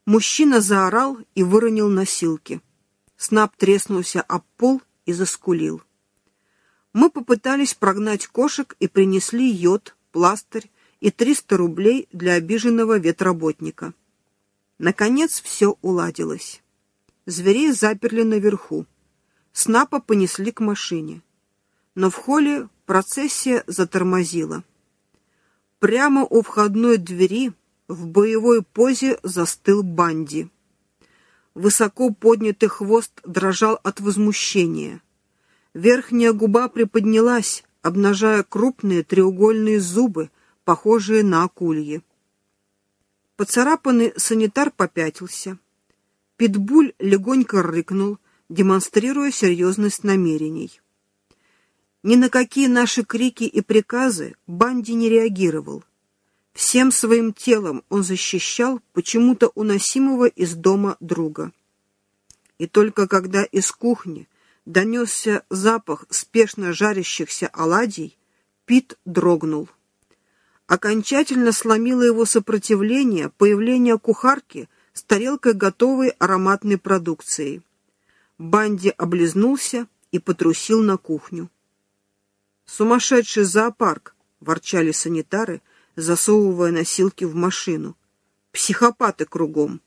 Мужчина заорал и выронил носилки. Снап треснулся об пол и заскулил. Мы попытались прогнать кошек и принесли йод, пластырь и 300 рублей для обиженного ветработника. Наконец все уладилось. Зверей заперли наверху. Снапа понесли к машине. Но в холле процессия затормозила. Прямо у входной двери в боевой позе застыл Банди. Высоко поднятый хвост дрожал от возмущения. Верхняя губа приподнялась, обнажая крупные треугольные зубы, похожие на акульи. Поцарапанный санитар попятился. Питбуль легонько рыкнул, демонстрируя серьезность намерений. Ни на какие наши крики и приказы Банди не реагировал. Всем своим телом он защищал почему-то уносимого из дома друга. И только когда из кухни донесся запах спешно жарящихся оладий, Пит дрогнул. Окончательно сломило его сопротивление появление кухарки с тарелкой готовой ароматной продукции. Банди облизнулся и потрусил на кухню. «Сумасшедший зоопарк!» — ворчали санитары, засовывая носилки в машину. «Психопаты кругом!»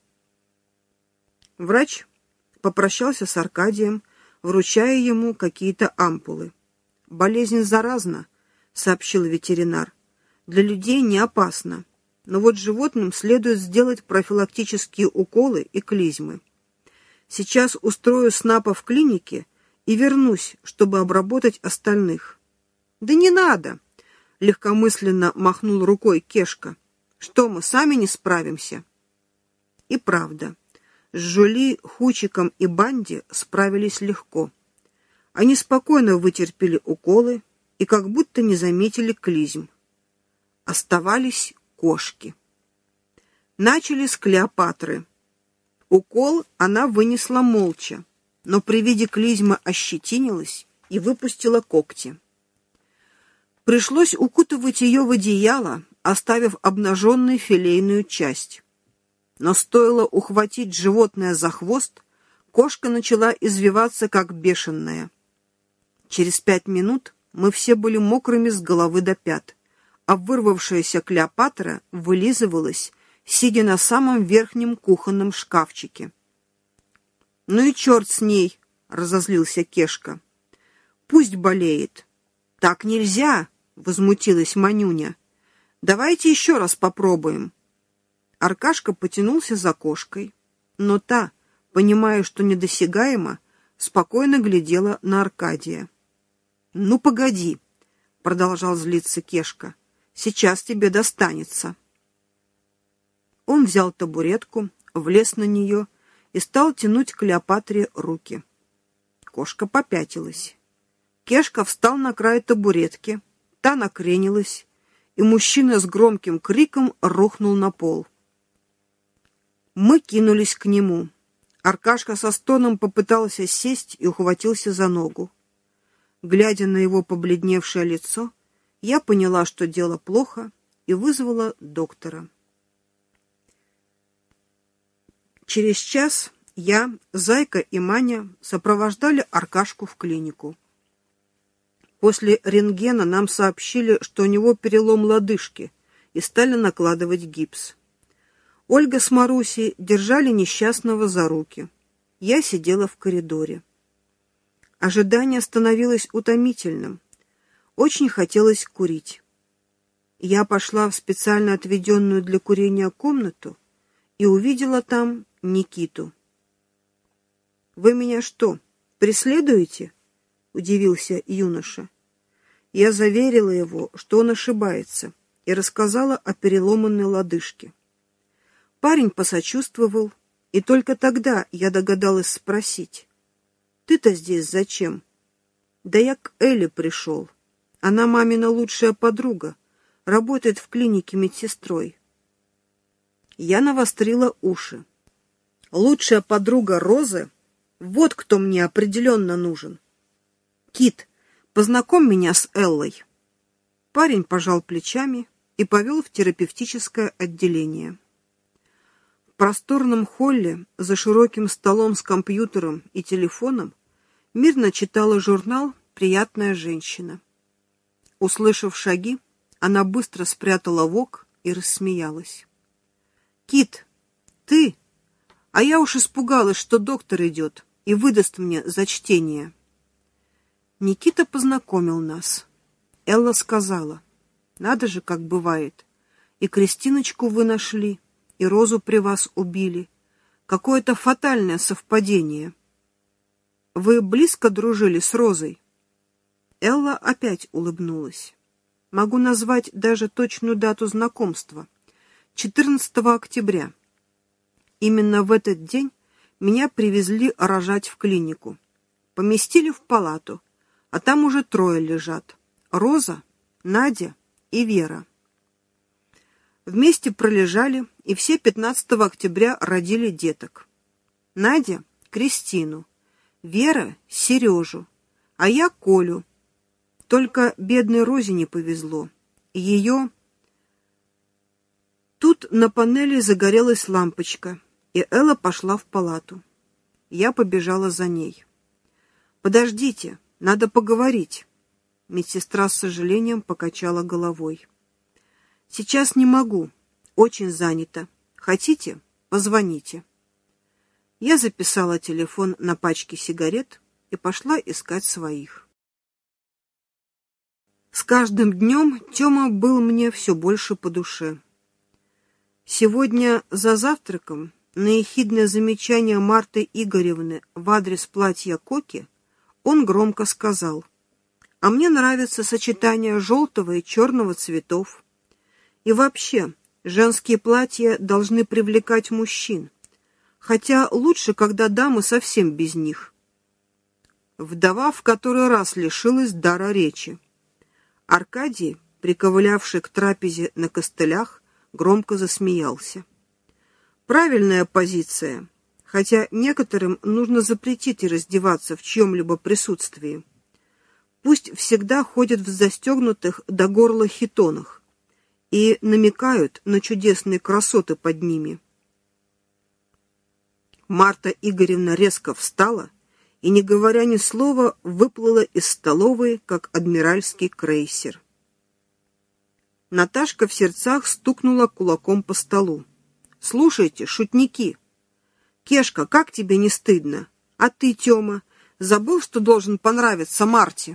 Врач попрощался с Аркадием, вручая ему какие-то ампулы. «Болезнь заразна», — сообщил ветеринар. «Для людей не опасно, но вот животным следует сделать профилактические уколы и клизмы. Сейчас устрою Снапа в клинике и вернусь, чтобы обработать остальных». «Да не надо!» — легкомысленно махнул рукой Кешка. «Что, мы сами не справимся?» И правда, с Жюли, Хучиком и Банди справились легко. Они спокойно вытерпели уколы и как будто не заметили клизм. Оставались кошки. Начали с Клеопатры. Укол она вынесла молча, но при виде клизмы ощетинилась и выпустила когти. Пришлось укутывать ее в одеяло, оставив обнаженной филейную часть. Но стоило ухватить животное за хвост, кошка начала извиваться, как бешеная. Через 5 минут мы все были мокрыми с головы до пят, а вырвавшаяся Клеопатра вылизывалась, сидя на самом верхнем кухонном шкафчике. «Ну и черт с ней!» — разозлился Кешка. «Пусть болеет». «Так нельзя!» — возмутилась Манюня. «Давайте еще раз попробуем». Аркашка потянулся за кошкой, но та, понимая, что недосягаемо, спокойно глядела на Аркадия. «Ну, погоди!» — продолжал злиться Кешка. «Сейчас тебе достанется». Он взял табуретку, влез на нее и стал тянуть к Клеопатре руки. Кошка попятилась. Кешка встал на край табуретки, та накренилась, и мужчина с громким криком рухнул на пол. Мы кинулись к нему. Аркашка со стоном попытался сесть и ухватился за ногу. Глядя на его побледневшее лицо, я поняла, что дело плохо, и вызвала доктора. Через час я, Зайка и Маня сопровождали Аркашку в клинику. После рентгена нам сообщили, что у него перелом лодыжки, и стали накладывать гипс. Ольга с Марусей держали несчастного за руки. Я сидела в коридоре. Ожидание становилось утомительным. Очень хотелось курить. Я пошла в специально отведенную для курения комнату и увидела там Никиту. «Вы меня что, преследуете?» — удивился юноша. Я заверила его, что он ошибается, и рассказала о переломанной лодыжке. Парень посочувствовал, и только тогда я догадалась спросить: «Ты-то здесь зачем?» «Да я к Элле пришел. Она мамина лучшая подруга, работает в клинике медсестрой». Я навострила уши. Лучшая подруга Розы? Вот кто мне определенно нужен. «Кит, познакомь меня с Эллой». Парень пожал плечами и повел в терапевтическое отделение. просторном холле за широким столом с компьютером и телефоном мирно читала журнал «Приятная женщина». Услышав шаги, она быстро спрятала вок и рассмеялась. «Кит, ты? А я уж испугалась, что доктор идет и выдаст мне за чтение». Никита познакомил нас. Элла сказала: «Надо же, как бывает. И Кристиночку вы нашли, и Розу при вас убили. Какое-то фатальное совпадение. Вы близко дружили с Розой?» Элла опять улыбнулась. «Могу назвать даже точную дату знакомства. 14 октября. Именно в этот день меня привезли рожать в клинику. Поместили в палату, а там уже 3 лежат. Роза, Надя и Вера. Вместе пролежали, и все 15 октября родили деток. Надя — Кристину, Вера — Сережу, а я — Колю. Только бедной Розе не повезло. Ее... Тут на панели загорелась лампочка, и Элла пошла в палату. Я побежала за ней. «Подождите, надо поговорить». Медсестра с сожалением покачала головой. «Сейчас не могу, очень занята. Хотите, позвоните». Я записала телефон на пачке сигарет и пошла искать своих. С каждым днем Тёма был мне все больше по душе. Сегодня за завтраком на ехидное замечание Марты Игоревны в адрес платья Коки он громко сказал: «А мне нравится сочетание желтого и черного цветов. И вообще, женские платья должны привлекать мужчин, хотя лучше, когда дамы совсем без них». Вдова в который раз лишилась дара речи. Аркадий, приковылявший к трапезе на костылях, громко засмеялся. Правильная позиция, хотя некоторым нужно запретить раздеваться в чьем-либо присутствии. Пусть всегда ходят в застегнутых до горла хитонах и намекают на чудесные красоты под ними. Марта Игоревна резко встала и, не говоря ни слова, выплыла из столовой, как адмиральский крейсер. Наташка в сердцах стукнула кулаком по столу. «Слушайте, шутники! Кешка, как тебе не стыдно? А ты, Тёма, забыл, что должен понравиться Марте?»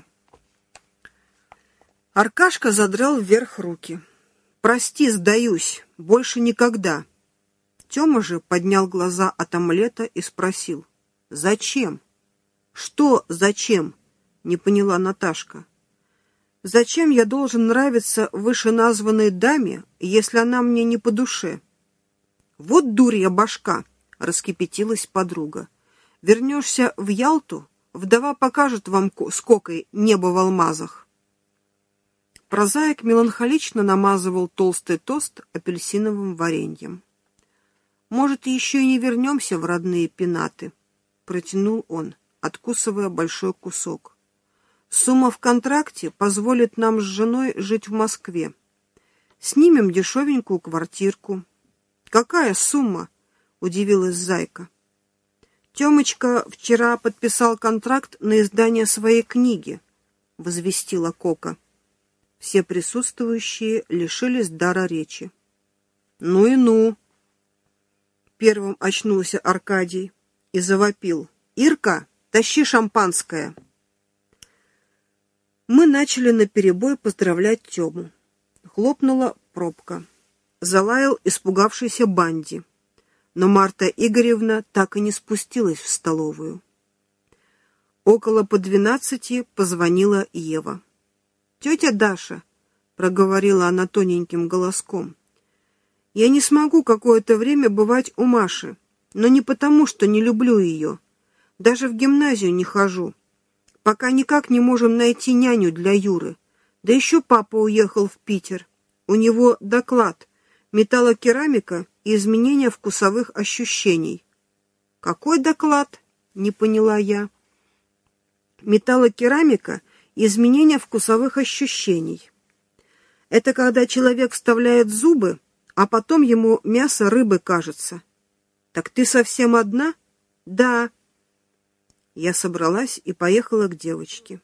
Аркашка задрал вверх руки. «Прости, сдаюсь, больше никогда». Тёма же поднял глаза от омлета и спросил: «Зачем?» «Что зачем?» — не поняла Наташка. «Зачем я должен нравиться вышеназванной даме, если она мне не по душе?» «Вот дурья башка!» — раскипятилась подруга. «Вернешься в Ялту, вдова покажет вам с Кокой небо в алмазах». Прозаик меланхолично намазывал толстый тост апельсиновым вареньем. «Может, еще и не вернемся в родные пенаты?» — протянул он, откусывая большой кусок. «Сумма в контракте позволит нам с женой жить в Москве. Снимем дешевенькую квартирку». «Какая сумма?» — удивилась Зайка. «Тёмочка вчера подписал контракт на издание своей книги», — возвестила Кока. Все присутствующие лишились дара речи. «Ну и ну!» Первым очнулся Аркадий и завопил: «Ирка, тащи шампанское!» Мы начали наперебой поздравлять Тему. Хлопнула пробка. Залаял испугавшийся Банди. Но Марта Игоревна так и не спустилась в столовую. Около по 12 позвонила Ева. «Тетя Даша», — проговорила она тоненьким голоском, — «я не смогу какое-то время бывать у Маши, но не потому, что не люблю ее. Даже в гимназию не хожу. Пока никак не можем найти няню для Юры. Да еще папа уехал в Питер. У него доклад «Металлокерамика и изменения вкусовых ощущений». «Какой доклад?» — не поняла я. «Металлокерамика и изменения вкусовых ощущений. Это когда человек вставляет зубы, а потом ему мясо рыбы кажется. «Так ты совсем одна?» «Да». Я собралась и поехала к девочке.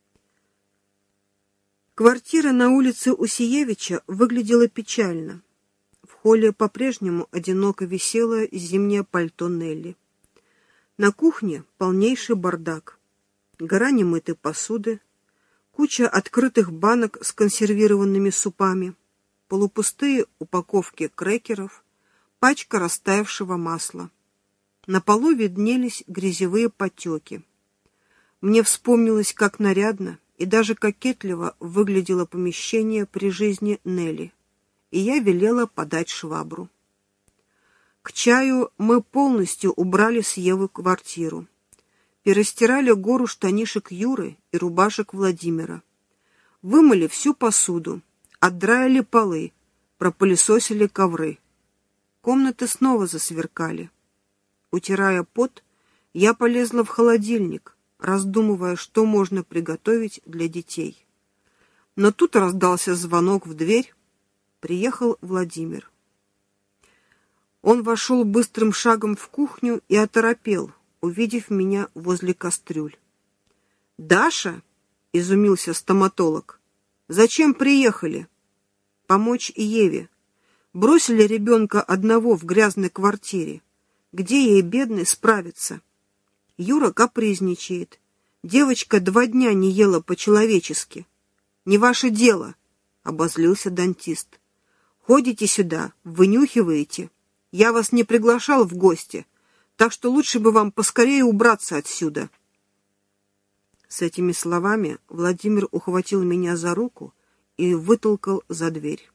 Квартира на улице Усиевича выглядела печально. В холле по-прежнему одиноко висело зимнее пальто Нелли. На кухне полнейший бардак. Гора немытой посуды, куча открытых банок с консервированными супами, полупустые упаковки крекеров, пачка растаявшего масла. На полу виднелись грязевые потеки. Мне вспомнилось, как нарядно и даже кокетливо выглядело помещение при жизни Нелли, и я велела подать швабру. К чаю мы полностью убрали с Евы квартиру. Перестирали гору штанишек Юры и рубашек Владимира. Вымыли всю посуду, отдраили полы, пропылесосили ковры. Комнаты снова засверкали. Утирая пот, я полезла в холодильник, раздумывая, что можно приготовить для детей. Но тут раздался звонок в дверь. Приехал Владимир. Он вошел быстрым шагом в кухню и оторопел, увидев меня возле кастрюль. «Даша?» — изумился стоматолог. «Зачем приехали?» «Помочь Еве. Бросили ребенка одного в грязной квартире. Где ей, бедной, справиться? Юра капризничает. Девочка 2 дня не ела по-человечески». «Не ваше дело», — обозлился дантист. «Ходите сюда, вынюхиваете. Я вас не приглашал в гости, так что лучше бы вам поскорее убраться отсюда». С этими словами Владимир ухватил меня за руку и вытолкал за дверь.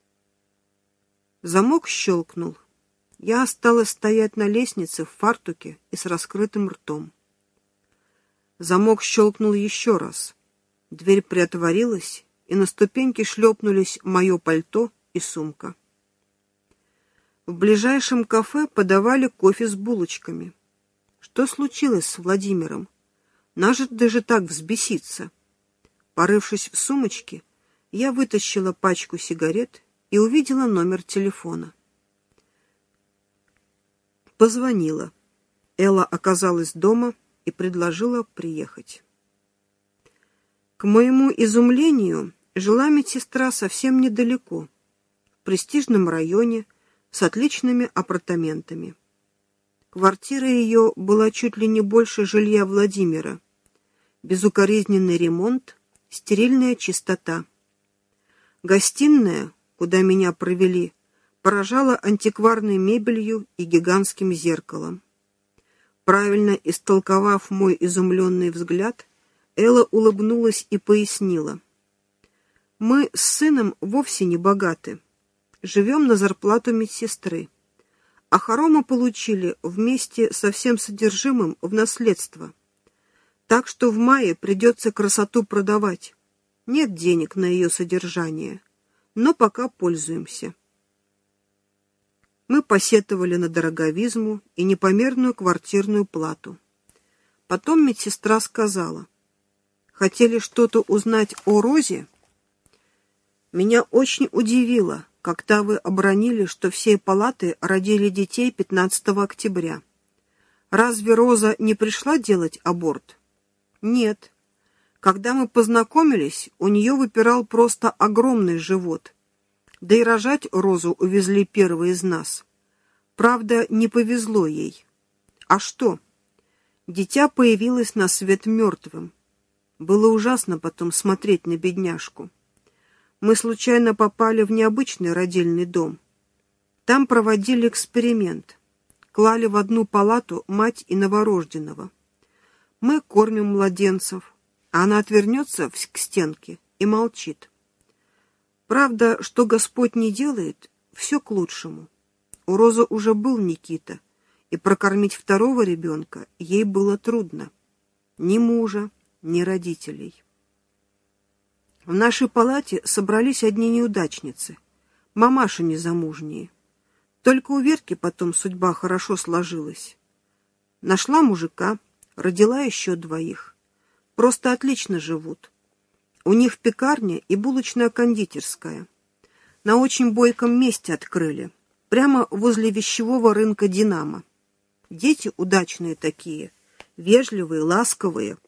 Замок щелкнул. Я осталась стоять на лестнице в фартуке и с раскрытым ртом. Замок щелкнул еще раз. Дверь приотворилась, и на ступеньки шлепнулись мое пальто и сумка. В ближайшем кафе подавали кофе с булочками. Что случилось с Владимиром? Надо же так взбеситься. Порывшись в сумочке, я вытащила пачку сигарет и увидела номер телефона. Позвонила. Элла оказалась дома и предложила приехать. К моему изумлению, жила медсестра совсем недалеко, в престижном районе с отличными апартаментами. Квартира ее была чуть ли не больше жилья Владимира. Безукоризненный ремонт, стерильная чистота. Гостиная, куда меня провели, поражала антикварной мебелью и гигантским зеркалом. Правильно истолковав мой изумленный взгляд, Элла улыбнулась и пояснила. «Мы с сыном вовсе не богаты. Живем на зарплату медсестры. А хоромы получили вместе со всем содержимым в наследство. Так что в мае придется красоту продавать. Нет денег на ее содержание, но пока пользуемся». Мы посетовали на дороговизму и непомерную квартирную плату. Потом медсестра сказала: «Хотели что-то узнать о Розе? Меня очень удивило, когда вы обронили, что все палаты родили детей 15 октября. Разве Роза не пришла делать аборт?» «Нет. Когда мы познакомились, у нее выпирал просто огромный живот. Да и рожать Розу увезли первые из нас. Правда, не повезло ей. А что? Дитя появилось на свет мертвым. Было ужасно потом смотреть на бедняжку. Мы случайно попали в необычный родильный дом. Там проводили эксперимент. Клали в одну палату мать и новорожденного. Мы кормим младенцев, а она отвернется к стенке и молчит. Правда, что Господь не делает, все к лучшему. У Розы уже был Никита, и прокормить второго ребенка ей было трудно. Ни мужа, ни родителей. В нашей палате собрались одни неудачницы, мамаши незамужние. Только у Верки потом судьба хорошо сложилась. Нашла мужика, родила еще 2. Просто отлично живут. У них пекарня и булочная кондитерская. На очень бойком месте открыли, прямо возле вещевого рынка «Динамо». Дети удачные такие, вежливые, ласковые.